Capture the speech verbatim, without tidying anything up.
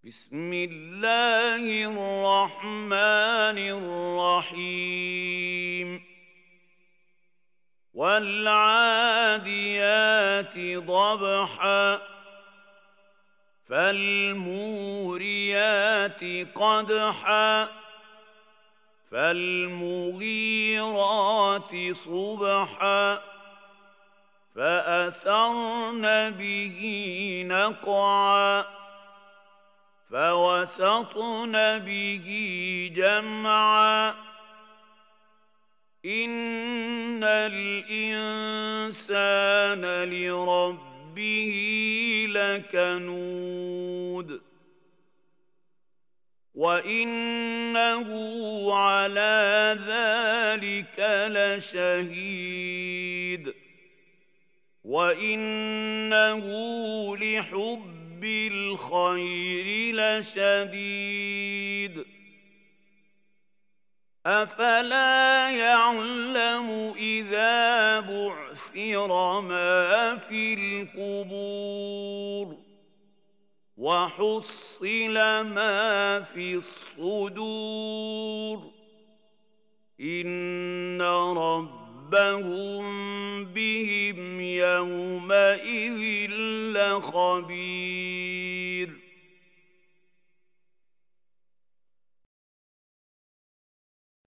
بسم الله الرحمن الرحيم والعاديات ضبحا فالموريات قدحا فالمغيرات صبحا فأثرن به نقعا فوسطن به جمعا إن الإنسان لربه لكنود وإنه على ذلك لشهيد وإنه لحب بالخير لشديد أفلا يعلم إذا بعثر ما في القبور وحصل ما في الصدور إن ربهم بهم يومئذ لخبير